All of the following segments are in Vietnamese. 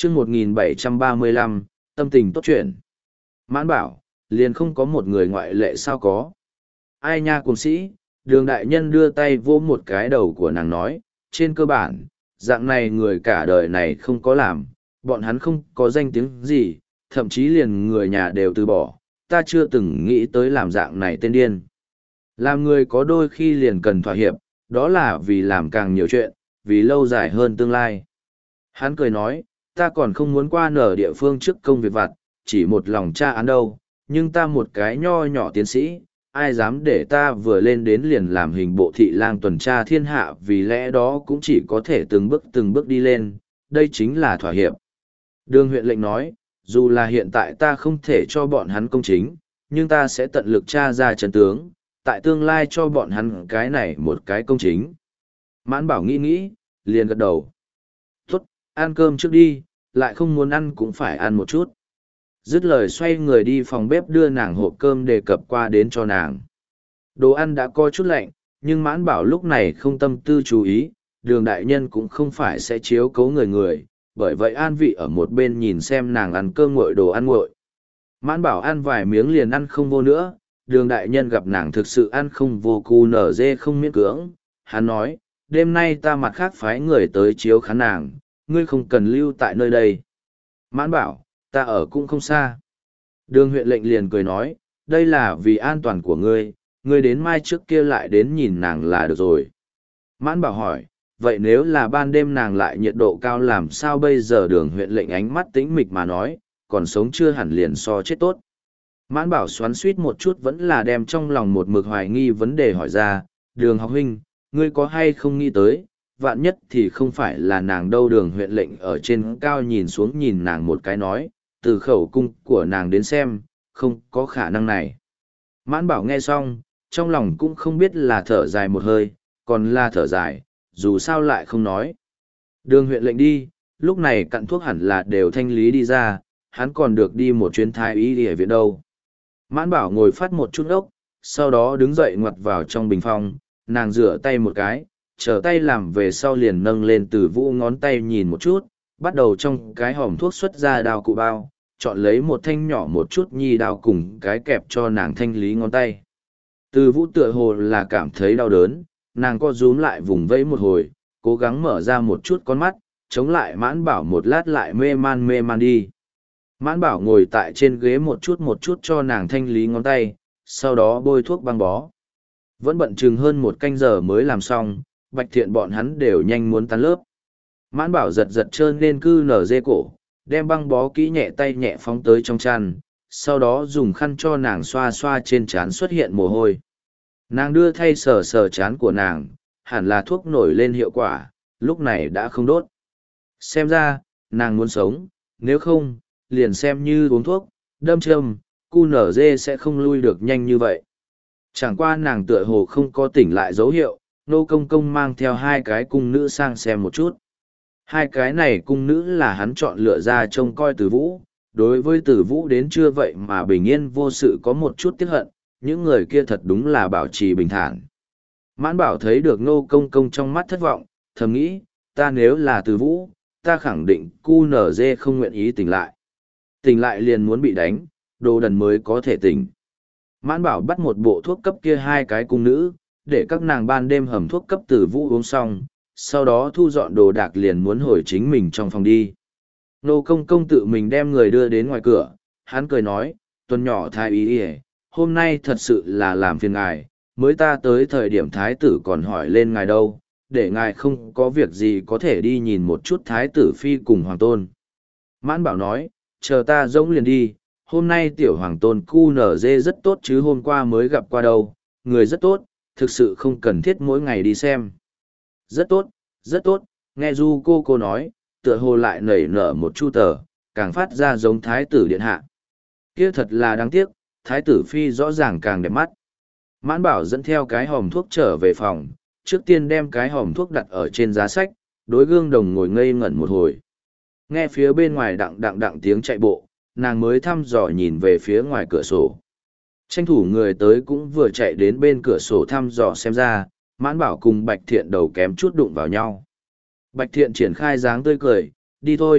chương 1735, tâm tình tốt chuyện. Mãn bảo, liền không có một người ngoại lệ sao có. Ai nha cùng sĩ, đường đại nhân đưa tay vỗ một cái đầu của nàng nói, trên cơ bản, dạng này người cả đời này không có làm, bọn hắn không có danh tiếng gì, thậm chí liền người nhà đều từ bỏ, ta chưa từng nghĩ tới làm dạng này tên điên. Làm người có đôi khi liền cần thỏa hiệp, đó là vì làm càng nhiều chuyện, vì lâu dài hơn tương lai. Hắn cười nói, ta còn không muốn qua nở địa phương trước công việc vặt, chỉ một lòng tra án đâu, nhưng ta một cái nho nhỏ tiến sĩ, ai dám để ta vừa lên đến liền làm hình bộ thị lang tuần tra thiên hạ, vì lẽ đó cũng chỉ có thể từng bước đi lên, đây chính là thỏa hiệp. Đường huyện lệnh nói, dù là hiện tại ta không thể cho bọn hắn công chính, nhưng ta sẽ tận lực tra ra chân tướng, tại tương lai cho bọn hắn cái này một cái công chính. Mãn bảo nghĩ, liền gật đầu. Tốt, ăn cơm trước đi, lại không muốn ăn cũng phải ăn một chút. Dứt lời xoay người đi phòng bếp đưa nàng hộp cơm đề cập qua đến cho nàng. Đồ ăn đã có chút lạnh, nhưng mãn bảo lúc này không tâm tư chú ý, đường đại nhân cũng không phải sẽ chiếu cố người, bởi vậy an vị ở một bên nhìn xem nàng ăn cơm nguội đồ ăn nguội. Mãn bảo ăn vài miếng liền ăn không vô nữa, đường đại nhân gặp nàng thực sự ăn không vô cu nở dê không miễn cưỡng, hắn nói, đêm nay ta mặt khác phái người tới chiếu khán nàng, ngươi không cần lưu tại nơi đây. Mãn bảo, ta ở cũng không xa. Đường huyện lệnh liền cười nói, đây là vì an toàn của ngươi, ngươi đến mai trước kia lại đến nhìn nàng là được rồi. Mãn bảo hỏi, vậy nếu là ban đêm nàng lại nhiệt độ cao làm sao bây giờ? Đường huyện lệnh ánh mắt tĩnh mịch mà nói, còn sống chưa hẳn liền so chết tốt. Mãn bảo xoắn suýt một chút vẫn là đem trong lòng một mực hoài nghi vấn đề hỏi ra, đường học huynh, ngươi có hay không nghĩ tới, vạn nhất thì không phải là nàng đâu. Đường huyện lệnh ở trên cao nhìn xuống nhìn nàng một cái nói, từ khẩu cung của nàng đến xem, không có khả năng này. Mãn bảo nghe xong, trong lòng cũng không biết là thở dài một hơi, còn là thở dài, dù sao lại không nói. Đường huyện lệnh đi, lúc này cặn thuốc hẳn là đều thanh lý đi ra, hắn còn được đi một chuyến thái y ở viện đâu. Mãn bảo ngồi phát một chút ốc, sau đó đứng dậy ngoặt vào trong bình phong, nàng rửa tay một cái, trở tay làm về sau liền nâng lên từ vũ ngón tay nhìn một chút, bắt đầu trong cái hòm thuốc xuất ra đao cụ bao, chọn lấy một thanh nhỏ một chút nhi đao cùng cái kẹp cho nàng thanh lý ngón tay. Từ vũ tựa hồ là cảm thấy đau đớn, nàng co rúm lại vùng vẫy một hồi, cố gắng mở ra một chút con mắt, chống lại mãn bảo một lát lại mê man đi. Mãn bảo ngồi tại trên ghế một chút cho nàng thanh lý ngón tay, sau đó bôi thuốc băng bó. Vẫn bận chừng hơn một canh giờ mới làm xong, Bạch Thiện bọn hắn đều nhanh muốn tan lớp. Mãn bảo giật trơn nên cư nở dê cổ, đem băng bó kỹ nhẹ tay nhẹ phóng tới trong chăn, sau đó dùng khăn cho nàng xoa xoa trên trán xuất hiện mồ hôi. Nàng đưa thay sờ trán của nàng, hẳn là thuốc nổi lên hiệu quả, lúc này đã không đốt. Xem ra, nàng muốn sống, nếu không, liền xem như uống thuốc, đâm châm, cu nở dê sẽ không lui được nhanh như vậy. Chẳng qua nàng tựa hồ không có tỉnh lại dấu hiệu, nô công công mang theo hai cái cung nữ sang xem một chút. Hai cái này cung nữ là hắn chọn lựa ra trông coi Tử Vũ, đối với Tử Vũ đến trưa vậy mà bình yên vô sự có một chút tiếc hận, những người kia thật đúng là bảo trì bình thản. Mãn bảo thấy được nô công công trong mắt thất vọng, thầm nghĩ, ta nếu là Tử Vũ, ta khẳng định cu nở dê không nguyện ý tỉnh lại. Tỉnh lại liền muốn bị đánh, đồ đần mới có thể tỉnh. Mãn bảo bắt một bộ thuốc cấp kia hai cái cung nữ, để các nàng ban đêm hầm thuốc cấp Tử Vũ uống xong, sau đó thu dọn đồ đạc liền muốn hồi chính mình trong phòng đi. Nô công công tự mình đem người đưa đến ngoài cửa, hắn cười nói, tuần nhỏ thái y hôm nay thật sự là làm phiền ngài, mới ta tới thời điểm thái tử còn hỏi lên ngài đâu, để ngài không có việc gì có thể đi nhìn một chút thái tử phi cùng hoàng tôn. Mãn bảo nói, chờ ta rỗng liền đi, hôm nay tiểu hoàng tôn cu nở dê rất tốt chứ hôm qua mới gặp qua đâu, người rất tốt, thực sự không cần thiết mỗi ngày đi xem. Rất tốt, nghe du cô nói, tựa hồ lại nảy nở một chu tờ, càng phát ra giống thái tử điện hạ. Kia thật là đáng tiếc, thái tử phi rõ ràng càng đẹp mắt. Mãn bảo dẫn theo cái hòm thuốc trở về phòng, trước tiên đem cái hòm thuốc đặt ở trên giá sách, đối gương đồng ngồi ngây ngẩn một hồi. Nghe phía bên ngoài đặng tiếng chạy bộ, nàng mới thăm dò nhìn về phía ngoài cửa sổ. Tranh thủ người tới cũng vừa chạy đến bên cửa sổ thăm dò xem ra, Mãn bảo cùng Bạch Thiện đầu kém chút đụng vào nhau. Bạch Thiện triển khai dáng tươi cười, đi thôi,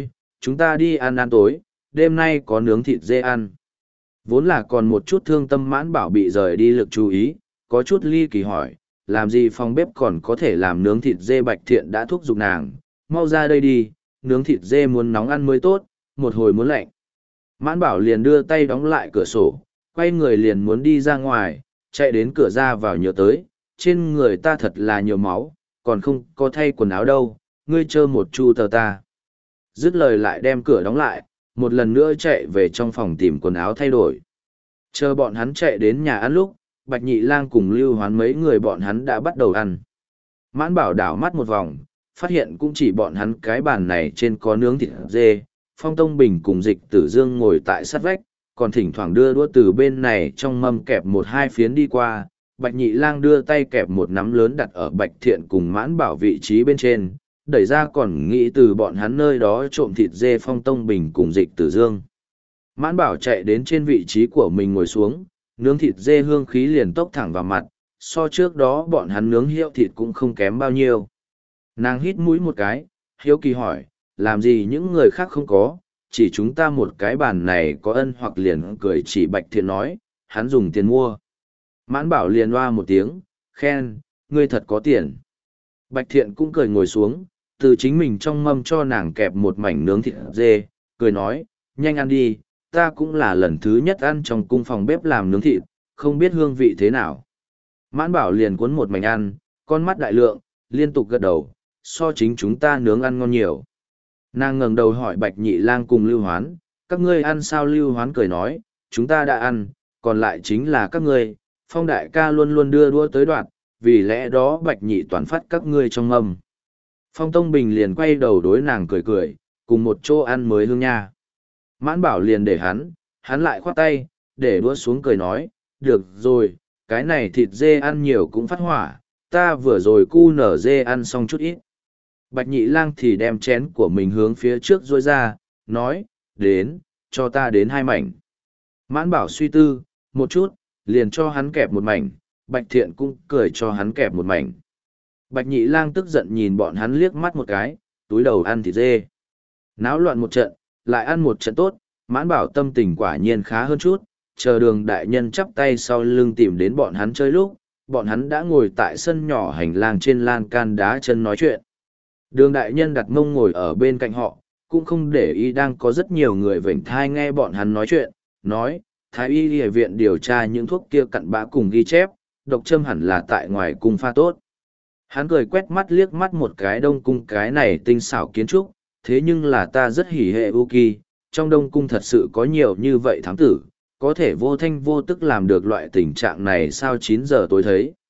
chúng ta đi ăn ăn tối, đêm nay có nướng thịt dê ăn. Vốn là còn một chút thương tâm Mãn Bảo bị rời đi lực chú ý, có chút ly kỳ hỏi, làm gì phòng bếp còn có thể làm nướng thịt dê. Bạch Thiện đã thúc giục nàng, mau ra đây đi, nướng thịt dê muốn nóng ăn mới tốt, một hồi muốn lạnh. Mãn Bảo liền đưa tay đóng lại cửa sổ, quay người liền muốn đi ra ngoài, chạy đến cửa ra vào nhớ tới, trên người ta thật là nhiều máu, còn không có thay quần áo đâu, ngươi chơ một chu tờ ta. Dứt lời lại đem cửa đóng lại, một lần nữa chạy về trong phòng tìm quần áo thay đổi. Chờ bọn hắn chạy đến nhà ăn lúc, Bạch Nhị Lang cùng Lưu Hoán mấy người bọn hắn đã bắt đầu ăn. Mãn Bảo đảo mắt một vòng, phát hiện cũng chỉ bọn hắn cái bàn này trên có nướng thịt dê, Phong Tông Bình cùng Dịch Tử Dương ngồi tại sát vách, còn thỉnh thoảng đưa đũa từ bên này trong mâm kẹp một hai phiến đi qua. Bạch Nhị Lang đưa tay kẹp một nắm lớn đặt ở Bạch Thiện cùng Mãn Bảo vị trí bên trên, đẩy ra còn nghĩ từ bọn hắn nơi đó trộm thịt dê. Phong Tông Bình cùng Dịch Tử Dương. Mãn Bảo chạy đến trên vị trí của mình ngồi xuống, nướng thịt dê hương khí liền tốc thẳng vào mặt, so trước đó bọn hắn nướng hiệu thịt cũng không kém bao nhiêu. Nàng hít mũi một cái, hiếu kỳ hỏi, làm gì những người khác không có, chỉ chúng ta một cái bàn này có ân. Hoặc liền cười chỉ Bạch Thiện nói, hắn dùng tiền mua. Mãn Bảo liền oa một tiếng, khen, ngươi thật có tiền. Bạch Thiện cũng cười ngồi xuống, từ chính mình trong mâm cho nàng kẹp một mảnh nướng thịt dê, cười nói, nhanh ăn đi, ta cũng là lần thứ nhất ăn trong cung phòng bếp làm nướng thịt, không biết hương vị thế nào. Mãn Bảo liền cuốn một mảnh ăn, con mắt đại lượng, liên tục gật đầu, so chính chúng ta nướng ăn ngon nhiều. Nàng ngẩng đầu hỏi Bạch Nhị Lang cùng Lưu Hoán, các ngươi ăn sao? Lưu Hoán cười nói, chúng ta đã ăn, còn lại chính là các ngươi. Phong đại ca luôn luôn đưa đũa tới đoạt, vì lẽ đó Bạch Nhị toàn phát các ngươi trong mâm. Phong Tông Bình liền quay đầu đối nàng cười cười, cùng một chỗ ăn mới hương nha. Mãn Bảo liền để hắn lại khoát tay, để đũa xuống cười nói, được rồi, cái này thịt dê ăn nhiều cũng phát hỏa, ta vừa rồi cu nở dê ăn xong chút ít. Bạch Nhị Lang thì đem chén của mình hướng phía trước rôi ra, nói, đến, cho ta đến 2 mảnh. Mãn Bảo suy tư, một chút, liền cho hắn kẹp một mảnh, Bạch Thiện cũng cười cho hắn kẹp một mảnh. Bạch Nhị Lang tức giận nhìn bọn hắn liếc mắt một cái, túi đầu ăn thịt dê. Náo loạn một trận, lại ăn một trận tốt, Mãn Bảo tâm tình quả nhiên khá hơn chút, chờ Đường đại nhân chắp tay sau lưng tìm đến bọn hắn chơi lúc, bọn hắn đã ngồi tại sân nhỏ hành lang trên lan can đá chân nói chuyện. Đường đại nhân đặt mông ngồi ở bên cạnh họ, cũng không để ý đang có rất nhiều người vểnh thai nghe bọn hắn nói chuyện, nói, Thái y y viện điều tra những thuốc kia cặn bã cùng ghi chép, độc châm hẳn là tại ngoài cung pha tốt. Hắn cười quét mắt liếc mắt một cái Đông cung cái này tinh xảo kiến trúc, thế nhưng là ta rất hỉ hệ u kỳ, trong Đông cung thật sự có nhiều như vậy thám tử, có thể vô thanh vô tức làm được loại tình trạng này sao 9 giờ tối thấy.